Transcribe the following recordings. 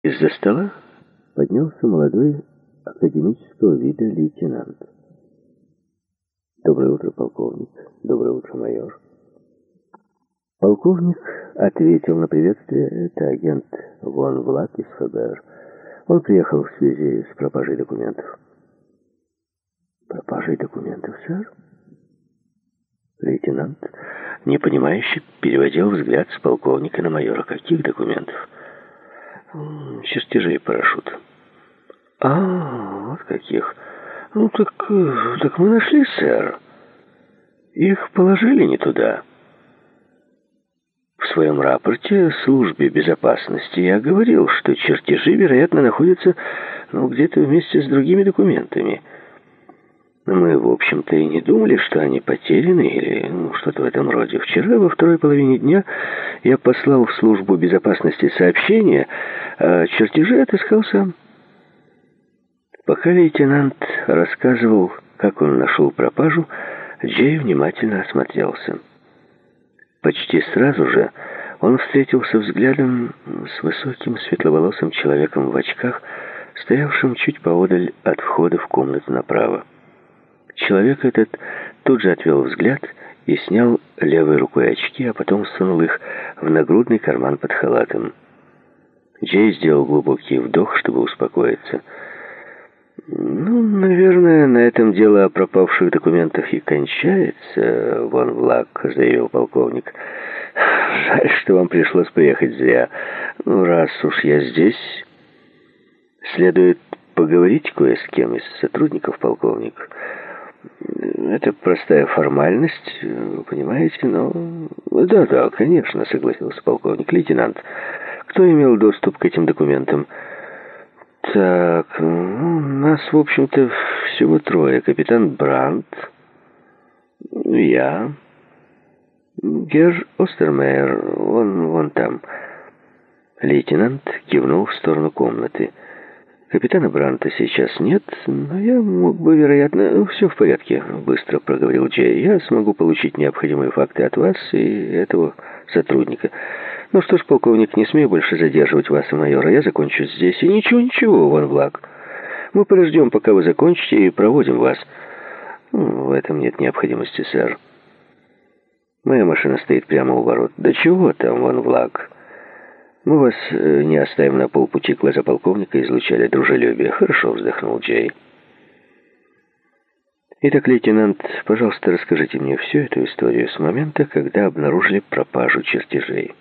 Из-за стола поднялся молодой академического вида лейтенант. «Доброе утро, полковник. Доброе утро, майор». Полковник ответил на приветствие. «Это агент Вон Влак из ФБР. Он приехал в связи с пропажей документов». «Пропажей документов, сэр?» Лейтенант, непонимающе, переводил взгляд с полковника на майора. «Каких документов?» «Чертежей парашюта». «Вот каких. Так мы нашли, сэр. Их положили не туда. В своем рапорте службе безопасности я говорил, что чертежи, вероятно, находятся где-то вместе с другими документами. Мы, в общем-то, и не думали, что они потеряны или что-то в этом роде. Вчера во второй половине дня я послал в службу безопасности сообщение, а чертежи отыскал сам». Пока лейтенант рассказывал, как он нашел пропажу, Джей внимательно осмотрелся. Почти сразу же он встретился взглядом с высоким светловолосым человеком в очках, стоявшим чуть поодаль от входа в комнату направо. Человек этот тут же отвел взгляд и снял левой рукой очки, а потом сунул их в нагрудный карман под халатом. Джей сделал глубокий вдох, чтобы успокоиться. «Наверное, на этом дело о пропавших документах и кончается, Вон Влак», — заявил полковник. «Жаль, что вам пришлось приехать зря. Раз уж я здесь, следует поговорить кое с кем из сотрудников, полковник. Это простая формальность, вы понимаете, но...» «Да, конечно», — согласился полковник. «Лейтенант, кто имел доступ к этим документам?» «Так, нас, в общем-то, всего трое. Капитан Брандт, я, Герр Остермейер, вон там». Лейтенант кивнул в сторону комнаты. «Капитана Брандта сейчас нет, но я мог бы, вероятно...» «Все в порядке», — быстро проговорил Джей. «Я смогу получить необходимые факты от вас и этого сотрудника. Ну что ж, полковник, не смею больше задерживать вас и майора. Я закончу здесь. И ничего, Вон Влак. Мы подождем, пока вы закончите, и проводим вас». «В этом нет необходимости, сэр. Моя машина стоит прямо у ворот». «Да чего там, Вон Влак? Мы вас не оставим на полпути». Глаза полковника излучали дружелюбие. «Хорошо», — вздохнул Джей. «Итак, лейтенант, пожалуйста, расскажите мне всю эту историю с момента, когда обнаружили пропажу чертежей».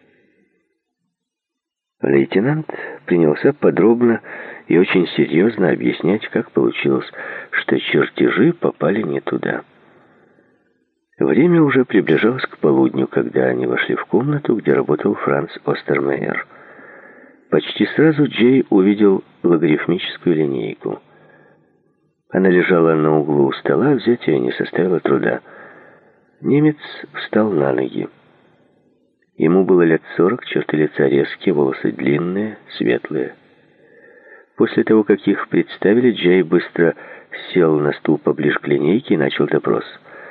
Лейтенант принялся подробно и очень серьезно объяснять, как получилось, что чертежи попали не туда. Время уже приближалось к полудню, когда они вошли в комнату, где работал Франц Остермейер. Почти сразу Джей увидел логарифмическую линейку. Она лежала на углу стола, взять ее не составило труда. Немец встал на ноги. Ему было лет 40, черты лица резкие, волосы длинные, светлые. После того, как их представили, Джей быстро сел на стул поближе к линейке и начал допрос.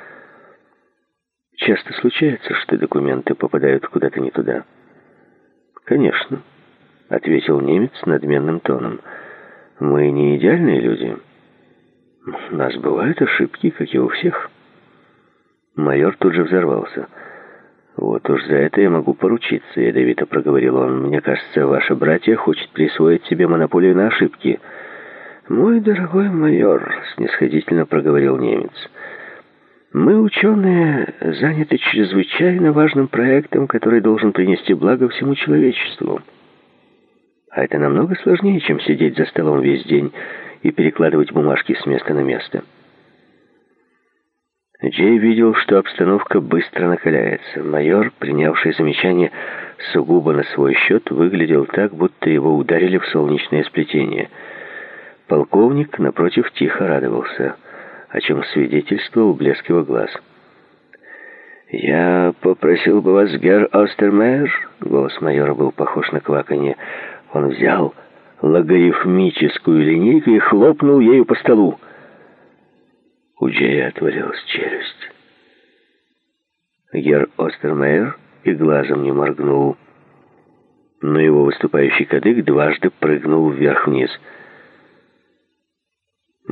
«Часто случается, что документы попадают куда-то не туда?» «Конечно», — ответил немец надменным тоном. «Мы не идеальные люди. У нас бывают ошибки, как и у всех». Майор тут же взорвался. «Вот уж за это я могу поручиться», — ядовито проговорил он. «Мне кажется, ваше братья хочет присвоить себе монополию на ошибки». «Мой дорогой майор», — снисходительно проговорил немец, — «мы, ученые, заняты чрезвычайно важным проектом, который должен принести благо всему человечеству. А это намного сложнее, чем сидеть за столом весь день и перекладывать бумажки с места на место». Джей видел, что обстановка быстро накаляется. Майор, принявший замечание сугубо на свой счет, выглядел так, будто его ударили в солнечное сплетение. Полковник, напротив, тихо радовался, о чем свидетельствовал блеск его глаз. «Я попросил бы вас, Герр Остермейер», — голос майора был похож на кваканье. Он взял логарифмическую линейку и хлопнул ею по столу. У Джея отвалилась челюсть. Герр Остермейер и глазом не моргнул. но его выступающий кадык дважды прыгнул вверх-вниз.